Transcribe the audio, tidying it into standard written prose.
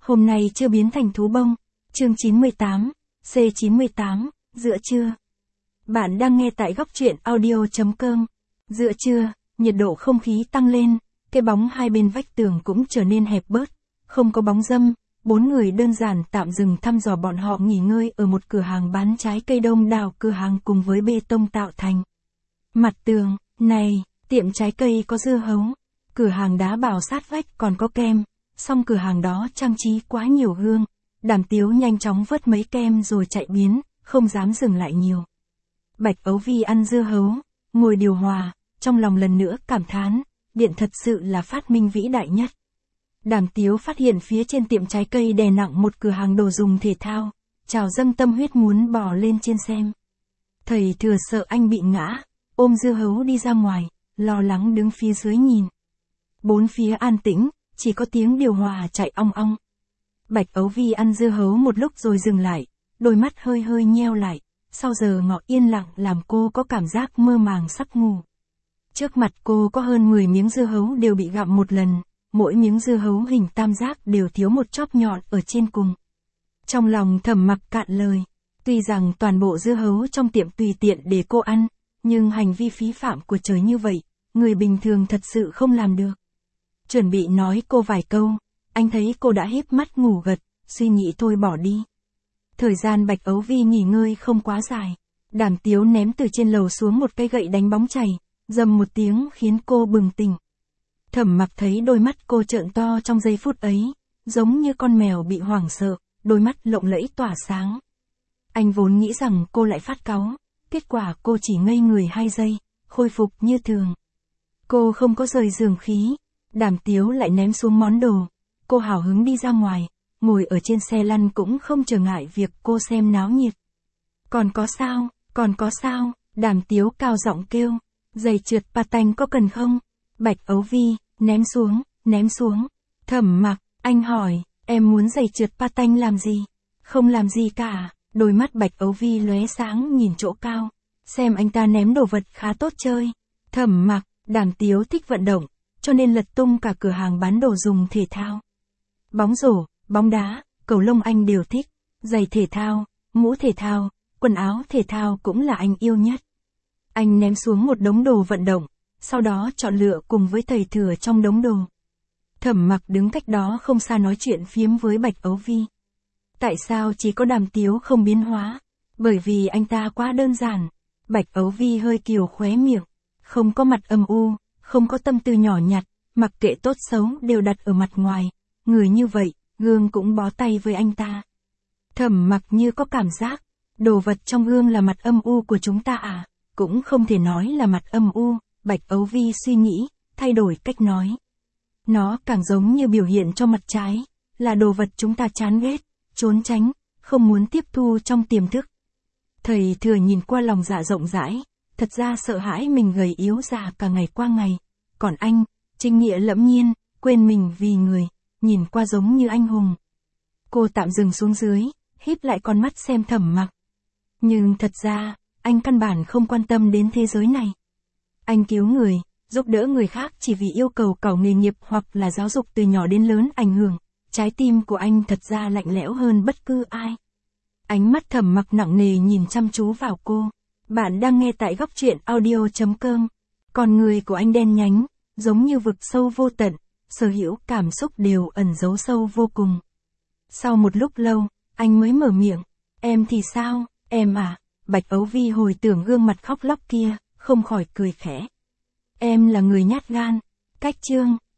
Hôm nay chưa biến thành thú bông. Chương 98, C98, giữa trưa. Bạn đang nghe tại góc truyện audio.com. Giữa trưa, nhiệt độ không khí tăng lên, cái bóng hai bên vách tường cũng trở nên hẹp bớt, không có bóng râm, bốn người đơn giản tạm dừng thăm dò bọn họ nghỉ ngơi ở một cửa hàng bán trái cây đông đảo, cửa hàng cùng với bê tông tạo thành. Mặt tường, này, tiệm trái cây có dưa hấu, cửa hàng đá bảo sát vách còn có kem, song cửa hàng đó trang trí quá nhiều gương. Đàm Tiếu nhanh chóng vớt mấy kem rồi chạy biến, không dám dừng lại nhiều. Bạch Ấu Vi ăn dưa hấu, ngồi điều hòa, trong lòng lần nữa cảm thán, điện thật sự là phát minh vĩ đại nhất. Đàm Tiếu phát hiện phía trên tiệm trái cây đè nặng một cửa hàng đồ dùng thể thao, trào dâng tâm huyết muốn bò lên trên xem. Thầy Thừa sợ anh bị ngã, ôm dưa hấu đi ra ngoài, lo lắng đứng phía dưới nhìn. Bốn phía an tĩnh, chỉ có tiếng điều hòa chạy ong ong. Bạch Ấu Vi ăn dưa hấu một lúc rồi dừng lại, đôi mắt hơi hơi nheo lại, sau giờ ngọ yên lặng làm cô có cảm giác mơ màng sắp ngủ. Trước mặt cô có hơn 10 miếng dưa hấu đều bị gặm một lần, mỗi miếng dưa hấu hình tam giác đều thiếu một chóp nhọn ở trên cùng. Trong lòng Thẩm Mặc cạn lời, tuy rằng toàn bộ dưa hấu trong tiệm tùy tiện để cô ăn, nhưng hành vi phí phạm của trời như vậy, người bình thường thật sự không làm được. Chuẩn bị nói cô vài câu, anh thấy cô đã híp mắt ngủ gật, suy nghĩ thôi bỏ đi. Thời gian Bạch Ấu Vi nghỉ ngơi không quá dài, Đàm Tiếu ném từ trên lầu xuống một cây gậy đánh bóng chày, rầm một tiếng khiến cô bừng tỉnh. Thẩm Mặc thấy đôi mắt cô trợn to trong giây phút ấy, giống như con mèo bị hoảng sợ, đôi mắt lộng lẫy tỏa sáng. Anh vốn nghĩ rằng cô lại phát cáu, kết quả cô chỉ ngây người 2 giây, khôi phục như thường. Cô không có rời giường khí, Đàm Tiếu lại ném xuống món đồ, cô hào hứng đi ra ngoài, ngồi ở trên xe lăn cũng không trở ngại việc cô xem náo nhiệt. Còn có sao, Đàm Tiếu cao giọng kêu, giày trượt patin có cần không? Bạch Ấu Vi, ném xuống. Thẩm Mặc, anh hỏi, em muốn giày trượt patin làm gì? Không làm gì cả, đôi mắt Bạch Ấu Vi lóe sáng nhìn chỗ cao, xem anh ta ném đồ vật khá tốt chơi. Thẩm Mặc, Đàm Tiếu thích vận động, cho nên lật tung cả cửa hàng bán đồ dùng thể thao. Bóng rổ, bóng đá, cầu lông anh đều thích, giày thể thao, mũ thể thao, quần áo thể thao cũng là anh yêu nhất. Anh ném xuống một đống đồ vận động, sau đó chọn lựa cùng với thầy Thừa trong đống đồ. Thẩm Mặc đứng cách đó không xa nói chuyện phiếm với Bạch Ấu Vi. Tại sao chỉ có Đàm Tiếu không biến hóa? Bởi vì anh ta quá đơn giản. Bạch Ấu Vi hơi kiều khóe miệng, không có mặt âm u, không có tâm tư nhỏ nhặt, mặc kệ tốt xấu đều đặt ở mặt ngoài. Người như vậy, gương cũng bó tay với anh ta. Thẩm Mặc như có cảm giác, đồ vật trong gương là mặt âm u của chúng ta à? Cũng không thể nói là mặt âm u. Bạch Ấu Vi suy nghĩ, thay đổi cách nói. Nó càng giống như biểu hiện cho mặt trái, là đồ vật chúng ta chán ghét, trốn tránh, không muốn tiếp thu trong tiềm thức. Thầy Thừa nhìn qua lòng dạ rộng rãi, thật ra sợ hãi mình gầy yếu già cả ngày qua ngày. Còn anh, trinh nghĩa lẫm nhiên, quên mình vì người, nhìn qua giống như anh hùng. Cô tạm dừng xuống dưới, híp lại con mắt xem Thẩm Mặc. Nhưng thật ra, anh căn bản không quan tâm đến thế giới này. Anh cứu người, giúp đỡ người khác chỉ vì yêu cầu cẩu nghề nghiệp hoặc là giáo dục từ nhỏ đến lớn ảnh hưởng. Trái tim của anh thật ra lạnh lẽo hơn bất cứ ai. Ánh mắt Thẩm Mặc nặng nề nhìn chăm chú vào cô. Bạn đang nghe tại góc truyện audio.com. Con người của anh đen nhánh, giống như vực sâu vô tận, sở hữu cảm xúc đều ẩn giấu sâu vô cùng. Sau một lúc lâu, anh mới mở miệng. Em thì sao, em à? Bạch Ấu Vi hồi tưởng gương mặt khóc lóc kia, không khỏi cười khẽ. Em là người nhát gan. Cách chương,